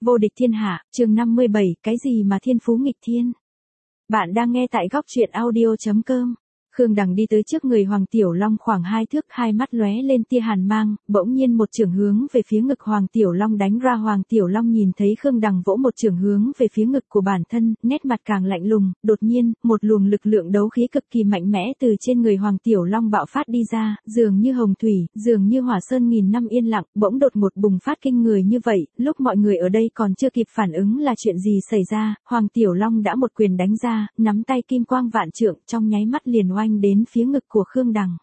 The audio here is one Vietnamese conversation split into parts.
Vô địch thiên hạ, chương 57, cái gì mà thiên phú nghịch thiên? Bạn đang nghe tại góc truyện audio.com. Khương Đằng đi tới trước người Hoàng Tiểu Long khoảng 2 thước, hai mắt lóe lên tia hàn mang, bỗng nhiên một chưởng hướng về phía ngực Hoàng Tiểu Long đánh ra. Hoàng Tiểu Long nhìn thấy Khương Đằng vỗ một chưởng hướng về phía ngực của bản thân, nét mặt càng lạnh lùng, đột nhiên, một luồng lực lượng đấu khí cực kỳ mạnh mẽ từ trên người Hoàng Tiểu Long bạo phát đi ra, dường như hồng thủy, dường như hỏa sơn nghìn năm yên lặng, bỗng đột một bùng phát kinh người như vậy, lúc mọi người ở đây còn chưa kịp phản ứng là chuyện gì xảy ra, Hoàng Tiểu Long đã một quyền đánh ra, nắm tay kim quang vạn trượng, trong nháy mắt liền oanh đến phía ngực của Khương Đằng.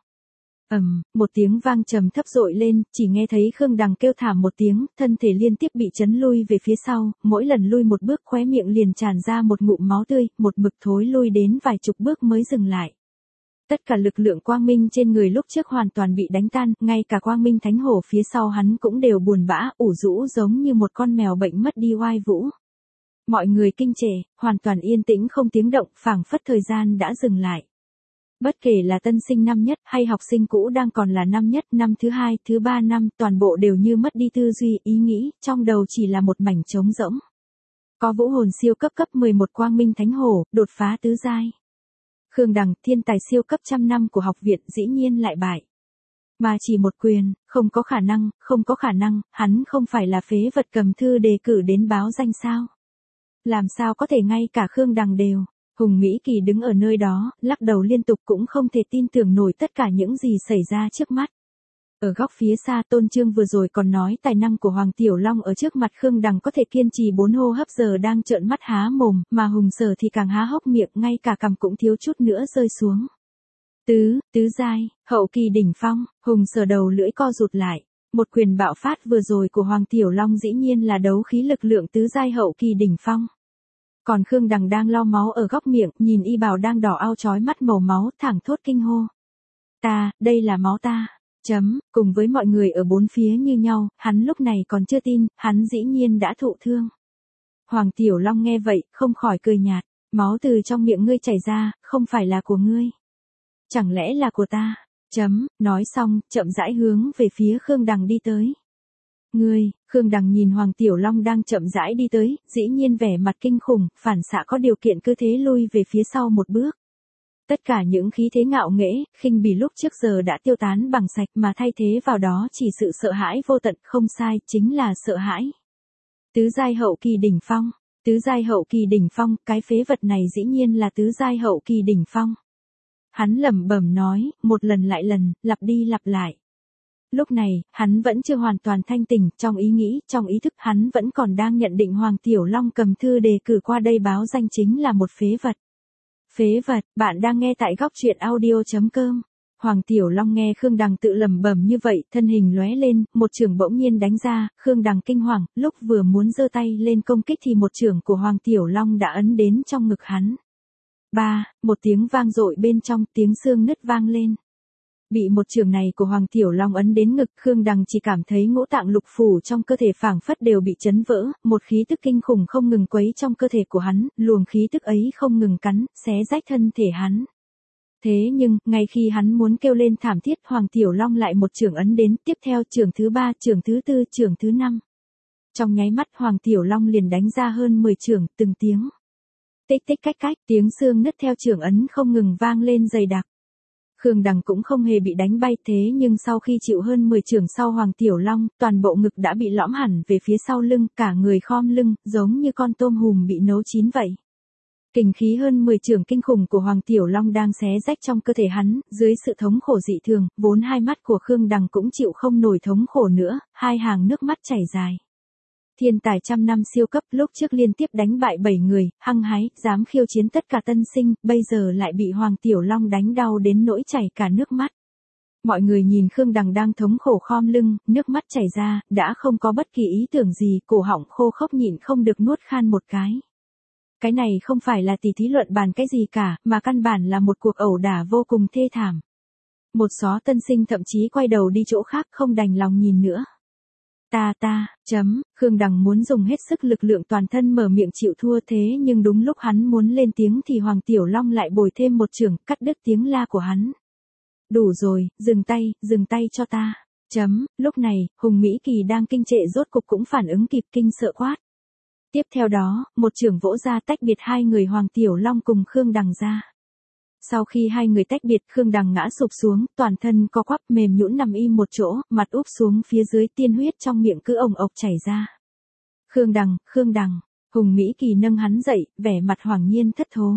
Một tiếng vang trầm thấp dội lên, chỉ nghe thấy Khương Đằng kêu thảm một tiếng, thân thể liên tiếp bị chấn lui về phía sau, mỗi lần lui một bước khóe miệng liền tràn ra một ngụm máu tươi, một mực thối lui đến vài chục bước mới dừng lại. Tất cả lực lượng quang minh trên người lúc trước hoàn toàn bị đánh tan, ngay cả quang minh thánh hổ phía sau hắn cũng đều buồn bã, ủ rũ giống như một con mèo bệnh mất đi oai vũ. Mọi người kinh trệ, hoàn toàn yên tĩnh không tiếng động, phảng phất thời gian đã dừng lại. Bất kể là tân sinh năm nhất hay học sinh cũ đang còn là năm nhất, năm thứ 2, thứ 3 năm, toàn bộ đều như mất đi tư duy, ý nghĩ, trong đầu chỉ là một mảnh trống rỗng. Có vũ hồn siêu cấp 11 quang minh thánh hổ, đột phá tứ giai. Khương Đằng, thiên tài siêu cấp trăm năm của học viện, dĩ nhiên lại bại. Mà chỉ một quyền, không có khả năng, hắn không phải là phế vật cầm thư đề cử đến báo danh sao? Làm sao có thể ngay cả Khương Đằng đều? Hùng Mỹ Kỳ đứng ở nơi đó, lắc đầu liên tục cũng không thể tin tưởng nổi tất cả những gì xảy ra trước mắt. Ở góc phía xa Tôn Trương vừa rồi còn nói tài năng của Hoàng Tiểu Long ở trước mặt Khương Đằng có thể kiên trì 4 hô hấp giờ đang trợn mắt há mồm, mà Hùng Sở thì càng há hốc miệng, ngay cả cằm cũng thiếu chút nữa rơi xuống. Tứ giai, hậu kỳ đỉnh phong, Hùng Sở đầu lưỡi co rụt lại. Một quyền bạo phát vừa rồi của Hoàng Tiểu Long dĩ nhiên là đấu khí lực lượng tứ giai hậu kỳ đỉnh phong. Còn Khương Đằng đang lau máu ở góc miệng, nhìn y bào đang đỏ ao chói mắt màu máu, thẳng thốt kinh hô. Đây là máu ta. Cùng với mọi người ở bốn phía như nhau, hắn lúc này còn chưa tin, hắn dĩ nhiên đã thụ thương. Hoàng Tiểu Long nghe vậy, không khỏi cười nhạt, máu từ trong miệng ngươi chảy ra, không phải là của ngươi. Chẳng lẽ là của ta? Nói xong, chậm rãi hướng về phía Khương Đằng đi tới. Khương Đằng nhìn Hoàng Tiểu Long đang chậm rãi đi tới, dĩ nhiên vẻ mặt kinh khủng, phản xạ có điều kiện cứ thế lui về phía sau một bước. Tất cả những khí thế ngạo nghễ, khinh bỉ lúc trước giờ đã tiêu tán bằng sạch mà thay thế vào đó chỉ sự sợ hãi vô tận, không sai, chính là sợ hãi. Tứ giai hậu kỳ đỉnh phong, cái phế vật này dĩ nhiên là tứ giai hậu kỳ đỉnh phong. Hắn lẩm bẩm nói, một lần lại lần, lặp đi lặp lại. Lúc này, hắn vẫn chưa hoàn toàn thanh tỉnh, trong ý nghĩ, trong ý thức hắn vẫn còn đang nhận định Hoàng Tiểu Long cầm thư đề cử qua đây báo danh chính là một phế vật. Phế vật, bạn đang nghe tại góc truyện audio.com. Hoàng Tiểu Long nghe Khương Đằng tự lẩm bẩm như vậy, thân hình lóe lên, một chưởng bỗng nhiên đánh ra, Khương Đằng kinh hoàng, lúc vừa muốn giơ tay lên công kích thì một chưởng của Hoàng Tiểu Long đã ấn đến trong ngực hắn. Một tiếng vang dội bên trong, tiếng xương nứt vang lên. Bị một chưởng này của Hoàng Tiểu Long ấn đến ngực, Khương Đằng chỉ cảm thấy ngũ tạng lục phủ trong cơ thể phảng phất đều bị chấn vỡ, một khí tức kinh khủng không ngừng quấy trong cơ thể của hắn, luồng khí tức ấy không ngừng cắn, xé rách thân thể hắn. Thế nhưng, ngay khi hắn muốn kêu lên thảm thiết, Hoàng Tiểu Long lại một chưởng ấn đến, tiếp theo chưởng thứ 3, chưởng thứ 4, chưởng thứ 5. Trong nháy mắt Hoàng Tiểu Long liền đánh ra hơn 10 chưởng, từng tiếng. Tích tích cách, tiếng xương nứt theo chưởng ấn không ngừng vang lên dày đặc. Khương Đằng cũng không hề bị đánh bay, thế nhưng sau khi chịu hơn 10 chưởng sau Hoàng Tiểu Long, toàn bộ ngực đã bị lõm hẳn về phía sau lưng, cả người khom lưng, giống như con tôm hùm bị nấu chín vậy. Kình khí hơn 10 chưởng kinh khủng của Hoàng Tiểu Long đang xé rách trong cơ thể hắn, dưới sự thống khổ dị thường, vốn hai mắt của Khương Đằng cũng chịu không nổi thống khổ nữa, hai hàng nước mắt chảy dài. Thiên tài trăm năm siêu cấp lúc trước liên tiếp đánh bại 7 người, hăng hái, dám khiêu chiến tất cả tân sinh, bây giờ lại bị Hoàng Tiểu Long đánh đau đến nỗi chảy cả nước mắt. Mọi người nhìn Khương Đằng đang thống khổ khom lưng, nước mắt chảy ra, đã không có bất kỳ ý tưởng gì, cổ họng khô khốc nhịn không được nuốt khan một cái. Cái này không phải là tỷ thí luận bàn cái gì cả, mà căn bản là một cuộc ẩu đả vô cùng thê thảm. Một số tân sinh thậm chí quay đầu đi chỗ khác không đành lòng nhìn nữa. Khương Đằng muốn dùng hết sức lực lượng toàn thân mở miệng chịu thua, thế nhưng đúng lúc hắn muốn lên tiếng thì Hoàng Tiểu Long lại bồi thêm một chưởng, cắt đứt tiếng la của hắn. Đủ rồi, dừng tay cho ta. Lúc này, Hùng Mỹ Kỳ đang kinh trệ rốt cục cũng phản ứng kịp, kinh sợ quát. Tiếp theo đó, một chưởng vỗ ra tách biệt hai người Hoàng Tiểu Long cùng Khương Đằng ra. Sau khi hai người tách biệt, Khương Đằng ngã sụp xuống, toàn thân co quắp mềm nhũn nằm im một chỗ, mặt úp xuống phía dưới, tiên huyết trong miệng cứ ồng ộc chảy ra. Khương Đằng, Hùng Mỹ Kỳ nâng hắn dậy, vẻ mặt Hoàng Nhiên thất thố.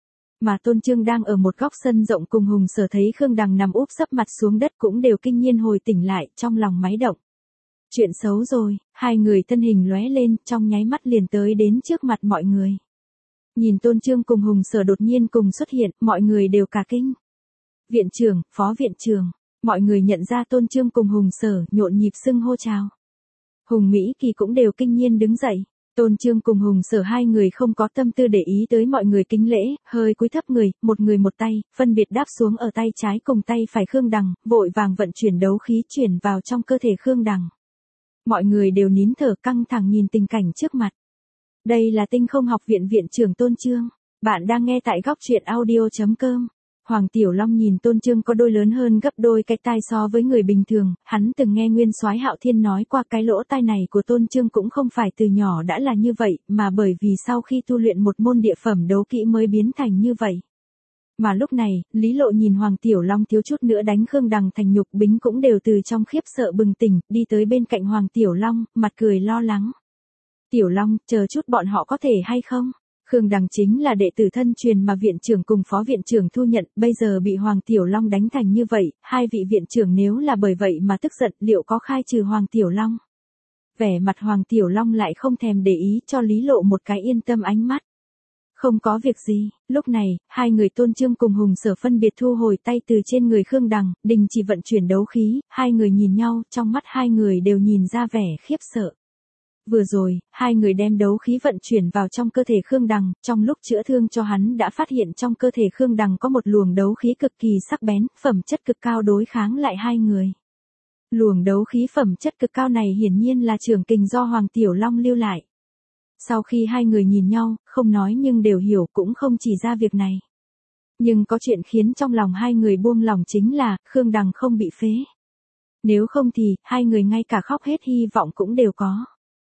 Mà Tôn Trương đang ở một góc sân rộng cùng Hùng Sở thấy Khương Đằng nằm úp sấp mặt xuống đất cũng đều kinh nhiên hồi tỉnh lại, trong lòng máy động. Chuyện xấu rồi, hai người thân hình lóe lên, trong nháy mắt liền tới đến trước mặt mọi người. Nhìn Tôn Trương cùng Hùng Sở đột nhiên cùng xuất hiện, mọi người đều cả kinh. Viện trưởng, phó viện trưởng, mọi người nhận ra Tôn Trương cùng Hùng Sở, nhộn nhịp xưng hô chào. Hùng Mỹ Kỳ cũng đều kinh nhiên đứng dậy. Tôn Trương cùng Hùng Sở hai người không có tâm tư để ý tới mọi người kính lễ, hơi cúi thấp người một tay, phân biệt đáp xuống ở tay trái cùng tay phải Khương Đằng, vội vàng vận chuyển đấu khí chuyển vào trong cơ thể Khương Đằng. Mọi người đều nín thở căng thẳng nhìn tình cảnh trước mặt. Đây là Tinh Không Học viện viện trưởng Tôn Trương. Bạn đang nghe tại góc truyện audio.com. Hoàng Tiểu Long nhìn Tôn Trương có đôi lớn hơn gấp đôi cái tai so với người bình thường, hắn từng nghe Nguyên Soái Hạo Thiên nói qua cái lỗ tai này của Tôn Trương cũng không phải từ nhỏ đã là như vậy, mà bởi vì sau khi tu luyện một môn địa phẩm đấu kỹ mới biến thành như vậy. Mà lúc này, Lý Lộ nhìn Hoàng Tiểu Long thiếu chút nữa đánh Khương Đằng thành nhục, Bính cũng đều từ trong khiếp sợ bừng tỉnh, đi tới bên cạnh Hoàng Tiểu Long, mặt cười lo lắng. Tiểu Long, chờ chút bọn họ có thể hay không? Khương Đằng chính là đệ tử thân truyền mà viện trưởng cùng phó viện trưởng thu nhận, bây giờ bị Hoàng Tiểu Long đánh thành như vậy, hai vị viện trưởng nếu là bởi vậy mà tức giận, liệu có khai trừ Hoàng Tiểu Long? Vẻ mặt Hoàng Tiểu Long lại không thèm để ý, cho Lý Lộ một cái yên tâm ánh mắt. Không có việc gì. Lúc này, hai người Tôn Trương cùng Hùng Sở phân biệt thu hồi tay từ trên người Khương Đằng, đình chỉ vận chuyển đấu khí, hai người nhìn nhau, trong mắt hai người đều nhìn ra vẻ khiếp sợ. Vừa rồi, hai người đem đấu khí vận chuyển vào trong cơ thể Khương Đằng, trong lúc chữa thương cho hắn đã phát hiện trong cơ thể Khương Đằng có một luồng đấu khí cực kỳ sắc bén, phẩm chất cực cao đối kháng lại hai người. Luồng đấu khí phẩm chất cực cao này hiển nhiên là trường kình do Hoàng Tiểu Long lưu lại. Sau khi hai người nhìn nhau, không nói nhưng đều hiểu, cũng không chỉ ra việc này. Nhưng có chuyện khiến trong lòng hai người buông lòng chính là, Khương Đằng không bị phế. Nếu không thì, hai người ngay cả khóc hết hy vọng cũng đều có.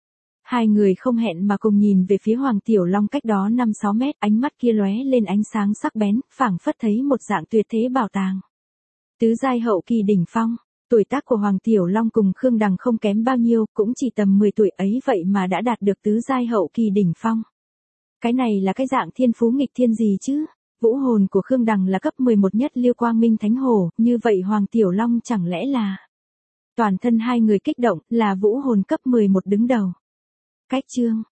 Hai người không hẹn mà cùng nhìn về phía Hoàng Tiểu Long cách đó 5-6 mét, ánh mắt kia lóe lên ánh sáng sắc bén, phảng phất thấy một dạng tuyệt thế bảo tàng. Tứ giai hậu kỳ đỉnh phong, tuổi tác của Hoàng Tiểu Long cùng Khương Đằng không kém bao nhiêu, cũng chỉ tầm 10 tuổi ấy vậy mà đã đạt được tứ giai hậu kỳ đỉnh phong. Cái này là cái dạng thiên phú nghịch thiên gì chứ? Vũ hồn của Khương Đằng là cấp 11 nhất Liêu Quang Minh Thánh Hồ, như vậy Hoàng Tiểu Long chẳng lẽ là... Toàn thân hai người kích động, là vũ hồn cấp 11 đứng đầu. Cách chương